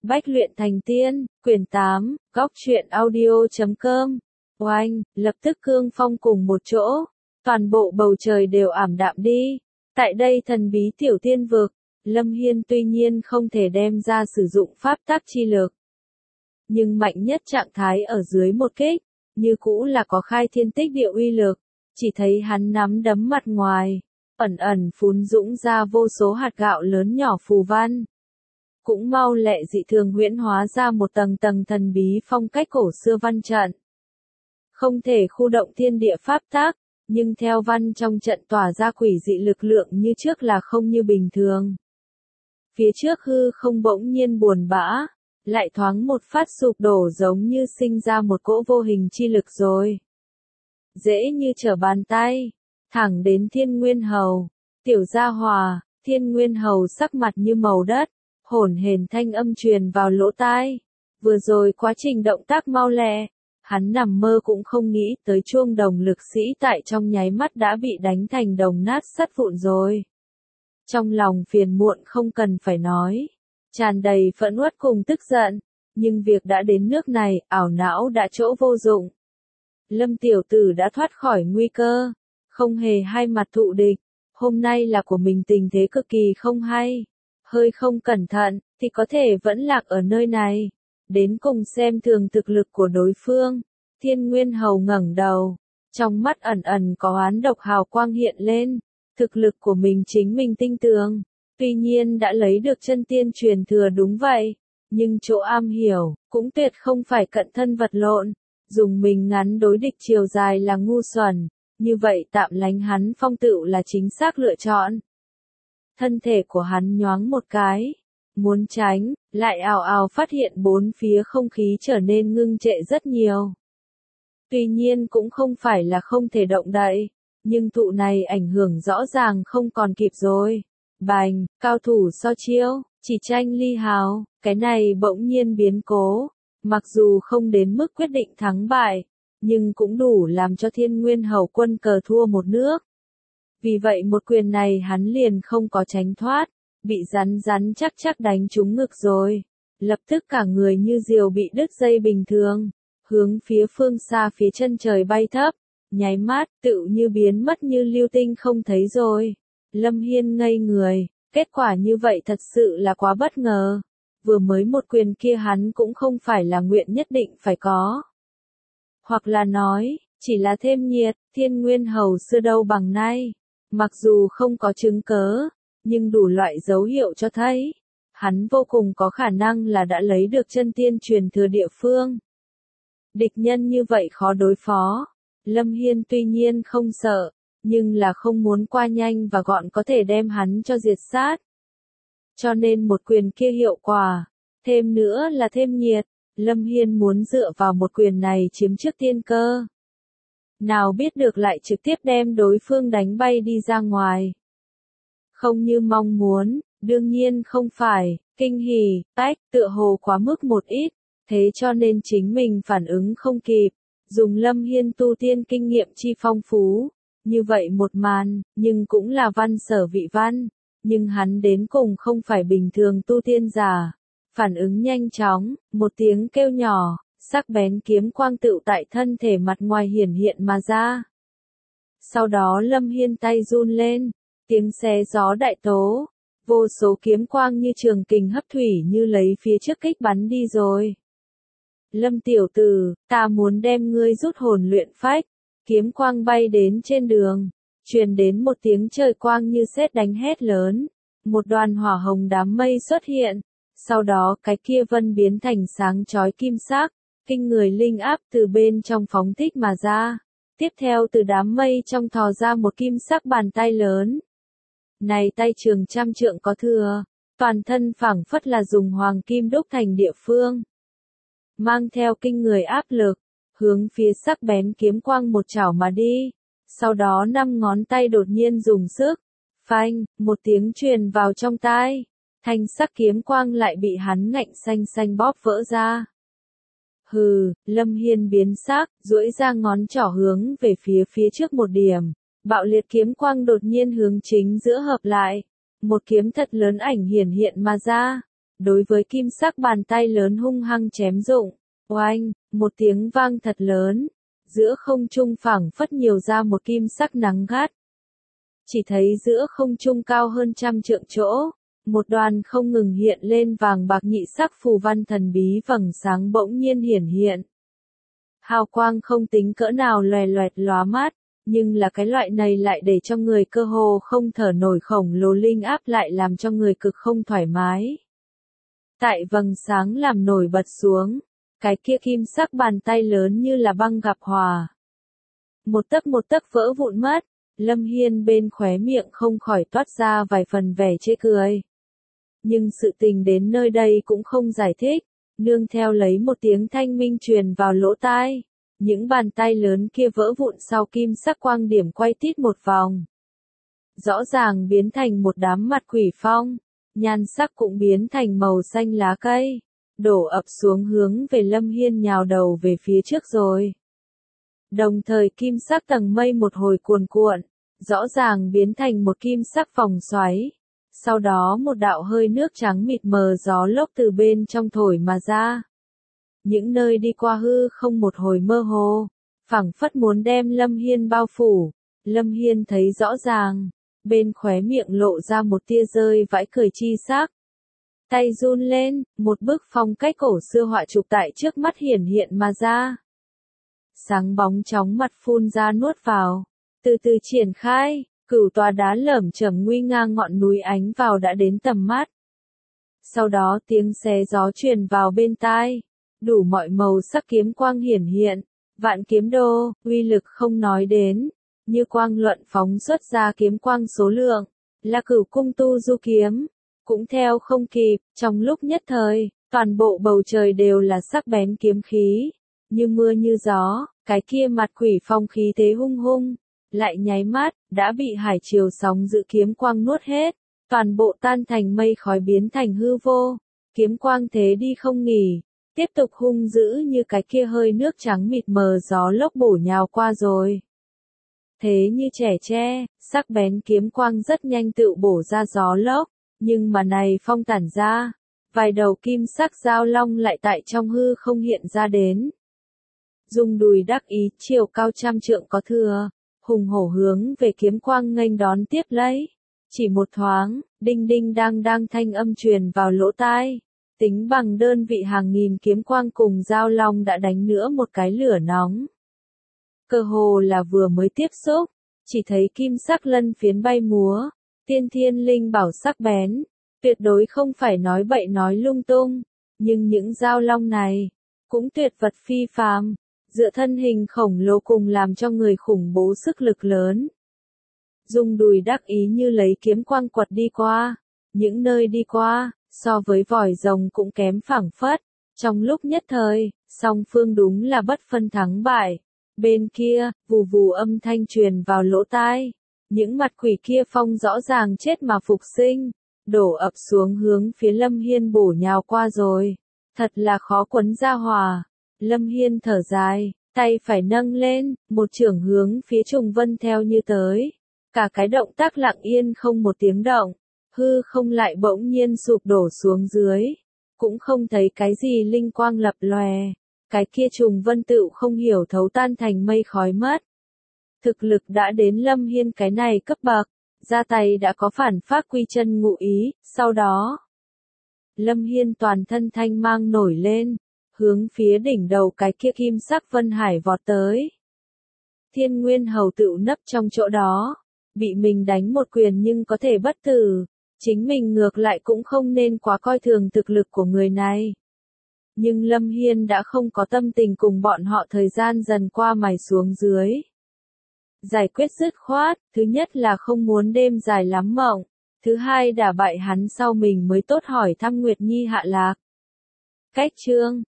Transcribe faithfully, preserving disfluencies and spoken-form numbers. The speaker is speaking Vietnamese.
Bách luyện thành tiên, quyển tám, góc truyện audio chấm com. Oanh, lập tức cương phong cùng một chỗ, toàn bộ bầu trời đều ảm đạm đi. Tại đây thần bí tiểu tiên vực, Lâm Hiên tuy nhiên không thể đem ra sử dụng pháp tắc chi lực. Nhưng mạnh nhất trạng thái ở dưới một kích, như cũ là có khai thiên tích địa uy lực, chỉ thấy hắn nắm đấm mặt ngoài, ẩn ẩn phún dũng ra vô số hạt gạo lớn nhỏ phù văn. Cũng mau lẹ dị thường huyễn hóa ra một tầng tầng thần bí phong cách cổ xưa văn trận. Không thể khu động thiên địa pháp tắc, nhưng theo văn trong trận tỏa ra quỷ dị lực lượng như trước là không như bình thường. Phía trước hư không bỗng nhiên buồn bã, lại thoáng một phát sụp đổ giống như sinh ra một cỗ vô hình chi lực rồi. Dễ như trở bàn tay, thẳng đến Thiên Nguyên Hầu, tiểu gia hòa, Thiên Nguyên Hầu sắc mặt như màu đất, hổn hển thanh âm truyền vào lỗ tai. Vừa rồi quá trình động tác mau lẹ, hắn nằm mơ cũng không nghĩ tới chuông đồng lực sĩ tại trong nháy mắt đã bị đánh thành đồng nát sắt vụn rồi. Trong lòng phiền muộn không cần phải nói, tràn đầy phẫn uất cùng tức giận, nhưng việc đã đến nước này, ảo não đã chỗ vô dụng. Lâm tiểu tử đã thoát khỏi nguy cơ, không hề hai mặt thụ địch, hôm nay là của mình tình thế cực kỳ không hay, hơi không cẩn thận, thì có thể vẫn lạc ở nơi này. Đến cùng xem thường thực lực của đối phương, Thiên Nguyên Hầu ngẩng đầu, trong mắt ẩn ẩn có oán độc hào quang hiện lên, thực lực của mình chính mình tin tưởng, tuy nhiên đã lấy được chân tiên truyền thừa đúng vậy, nhưng chỗ am hiểu, cũng tuyệt không phải cận thân vật lộn, dùng mình ngắn đối địch chiều dài là ngu xuẩn, như vậy tạm lánh hắn phong tựu là chính xác lựa chọn. Thân thể của hắn nhoáng một cái, muốn tránh, lại ào ào phát hiện bốn phía không khí trở nên ngưng trệ rất nhiều. Tuy nhiên cũng không phải là không thể động đậy, nhưng thụ này ảnh hưởng rõ ràng không còn kịp rồi. Bành, cao thủ so chiêu, chỉ tranh ly hào, cái này bỗng nhiên biến cố, mặc dù không đến mức quyết định thắng bại, nhưng cũng đủ làm cho Thiên Nguyên Hầu quân cờ thua một nước. Vì vậy một quyền này hắn liền không có tránh thoát, bị rắn rắn chắc chắc đánh trúng ngực rồi, lập tức cả người như diều bị đứt dây bình thường, hướng phía phương xa phía chân trời bay thấp, nháy mắt, tựu như biến mất như lưu tinh không thấy rồi. Lâm Hiên ngây người, kết quả như vậy thật sự là quá bất ngờ, vừa mới một quyền kia hắn cũng không phải là nguyện nhất định phải có. Hoặc là nói, chỉ là thêm nhiệt, Thiên Nguyên Hầu xưa đâu bằng nay, mặc dù không có chứng cớ, nhưng đủ loại dấu hiệu cho thấy, hắn vô cùng có khả năng là đã lấy được chân tiên truyền thừa địa phương. Địch nhân như vậy khó đối phó, Lâm Hiên tuy nhiên không sợ, nhưng là không muốn qua nhanh và gọn có thể đem hắn cho diệt sát. Cho nên một quyền kia hiệu quả, thêm nữa là thêm nhiệt, Lâm Hiên muốn dựa vào một quyền này chiếm trước tiên cơ. Nào biết được lại trực tiếp đem đối phương đánh bay đi ra ngoài. Không như mong muốn, đương nhiên không phải, kinh hỉ, tách, tựa hồ quá mức một ít, thế cho nên chính mình phản ứng không kịp, dùng Lâm Hiên tu tiên kinh nghiệm chi phong phú, như vậy một màn, nhưng cũng là văn sở vị văn, nhưng hắn đến cùng không phải bình thường tu tiên giả, phản ứng nhanh chóng, một tiếng kêu nhỏ, sắc bén kiếm quang tựu tại thân thể mặt ngoài hiển hiện mà ra. Sau đó Lâm Hiên tay run lên, tiếng xé gió đại tố, vô số kiếm quang như trường kình hấp thủy như lấy phía trước kích bắn đi rồi. Lâm tiểu tử, ta muốn đem ngươi rút hồn luyện phách, kiếm quang bay đến trên đường, truyền đến một tiếng trời quang như sét đánh hét lớn, một đoàn hỏa hồng đám mây xuất hiện, sau đó cái kia vân biến thành sáng chói kim sắc, kinh người linh áp từ bên trong phóng thích mà ra, tiếp theo từ đám mây trong thò ra một kim sắc bàn tay lớn. Này tay trường trăm trượng có thừa, toàn thân phảng phất là dùng hoàng kim đúc thành địa phương. Mang theo kinh người áp lực, hướng phía sắc bén kiếm quang một chảo mà đi, sau đó năm ngón tay đột nhiên dùng sức, phanh, một tiếng truyền vào trong tai, thanh sắc kiếm quang lại bị hắn ngạnh xanh xanh bóp vỡ ra. Hừ, Lâm Hiên biến sắc, duỗi ra ngón trỏ hướng về phía phía trước một điểm, bạo liệt kiếm quang đột nhiên hướng chính giữa hợp lại, một kiếm thật lớn ảnh hiển hiện mà ra, đối với kim sắc bàn tay lớn hung hăng chém dụng. Oanh, một tiếng vang thật lớn, giữa không trung phảng phất nhiều ra một kim sắc nắng gắt. Chỉ thấy giữa không trung cao hơn trăm trượng chỗ, một đoàn không ngừng hiện lên vàng bạc nhị sắc phù văn thần bí vầng sáng bỗng nhiên hiển hiện. Hào quang không tính cỡ nào loè loẹt lóa mắt, nhưng là cái loại này lại để cho người cơ hồ không thở nổi, khổng lồ linh áp lại làm cho người cực không thoải mái. Tại vầng sáng làm nổi bật xuống, cái kia kim sắc bàn tay lớn như là băng gặp hòa. Một tấc một tấc vỡ vụn mất, Lâm Hiên bên khóe miệng không khỏi toát ra vài phần vẻ chê cười. Nhưng sự tình đến nơi đây cũng không giải thích, nương theo lấy một tiếng thanh minh truyền vào lỗ tai. Những bàn tay lớn kia vỡ vụn sau kim sắc quang điểm quay tít một vòng. Rõ ràng biến thành một đám mặt quỷ phong, nhan sắc cũng biến thành màu xanh lá cây, đổ ập xuống hướng về Lâm Hiên nhào đầu về phía trước rồi. Đồng thời kim sắc tầng mây một hồi cuồn cuộn, rõ ràng biến thành một kim sắc vòng xoáy. Sau đó một đạo hơi nước trắng mịt mờ gió lốc từ bên trong thổi mà ra. Những nơi đi qua hư không một hồi mơ hồ, phảng phất muốn đem Lâm Hiên bao phủ. Lâm Hiên thấy rõ ràng, bên khóe miệng lộ ra một tia rơi vãi cười chi sắc. Tay run lên, một bức phong cách cổ xưa họa chụp tại trước mắt hiển hiện mà ra. Sáng bóng chóng mặt phun ra nuốt vào, từ từ triển khai, cửu tòa đá lởm chởm nguy nga ngọn núi ánh vào đã đến tầm mắt. Sau đó tiếng xé gió truyền vào bên tai, đủ mọi màu sắc kiếm quang hiển hiện, vạn kiếm đô, uy lực không nói đến, như quang luận phóng xuất ra kiếm quang số lượng, là cửu cung tu du kiếm, cũng theo không kịp, trong lúc nhất thời, toàn bộ bầu trời đều là sắc bén kiếm khí, như mưa như gió, cái kia mặt quỷ phong khí thế hung hung, lại nháy mắt, đã bị hải triều sóng giữ kiếm quang nuốt hết, toàn bộ tan thành mây khói biến thành hư vô, kiếm quang thế đi không nghỉ, tiếp tục hung dữ như cái kia hơi nước trắng mịt mờ gió lốc bổ nhào qua rồi. Thế như trẻ tre, sắc bén kiếm quang rất nhanh tự bổ ra gió lốc, nhưng mà này phong tản ra, vài đầu kim sắc giao long lại tại trong hư không hiện ra đến. Dùng đùi đắc ý chiều cao trăm trượng có thừa, hùng hổ hướng về kiếm quang nghênh đón tiếp lấy. Chỉ một thoáng, đinh đinh đang đang thanh âm truyền vào lỗ tai. Tính bằng đơn vị hàng nghìn kiếm quang cùng giao long đã đánh nữa một cái lửa nóng. Cơ hồ là vừa mới tiếp xúc, chỉ thấy kim sắc lân phiến bay múa, tiên thiên linh bảo sắc bén, tuyệt đối không phải nói bậy nói lung tung, nhưng những giao long này, cũng tuyệt vật phi phàm, dựa thân hình khổng lồ cùng làm cho người khủng bố sức lực lớn. Dùng đùi đắc ý như lấy kiếm quang quật đi qua, những nơi đi qua, so với vòi rồng cũng kém phảng phất, trong lúc nhất thời, song phương đúng là bất phân thắng bại. Bên kia, vù vù âm thanh truyền vào lỗ tai, những mặt quỷ kia phong rõ ràng chết mà phục sinh, đổ ập xuống hướng phía Lâm Hiên bổ nhào qua rồi, thật là khó quấn ra hòa. Lâm Hiên thở dài, tay phải nâng lên, một chưởng hướng phía Trùng Vân theo như tới, cả cái động tác lặng yên không một tiếng động, hư không lại bỗng nhiên sụp đổ xuống dưới, cũng không thấy cái gì linh quang lập lòe. Cái kia Trùng Vân tựu không hiểu thấu tan thành mây khói mất. Thực lực đã đến Lâm Hiên cái này cấp bậc, ra tay đã có phản phát quy chân ngụ ý, sau đó. Lâm Hiên toàn thân thanh mang nổi lên, hướng phía đỉnh đầu cái kia kim sắc vân hải vọt tới. Thiên Nguyên Hầu tựu nấp trong chỗ đó, bị mình đánh một quyền nhưng có thể bất tử, chính mình ngược lại cũng không nên quá coi thường thực lực của người này. Nhưng Lâm Hiên đã không có tâm tình cùng bọn họ thời gian dần qua mài xuống dưới. Giải quyết dứt khoát, thứ nhất là không muốn đêm dài lắm mộng, thứ hai đả bại hắn sau mình mới tốt hỏi thăm Nguyệt Nhi hạ lạc. Cách chương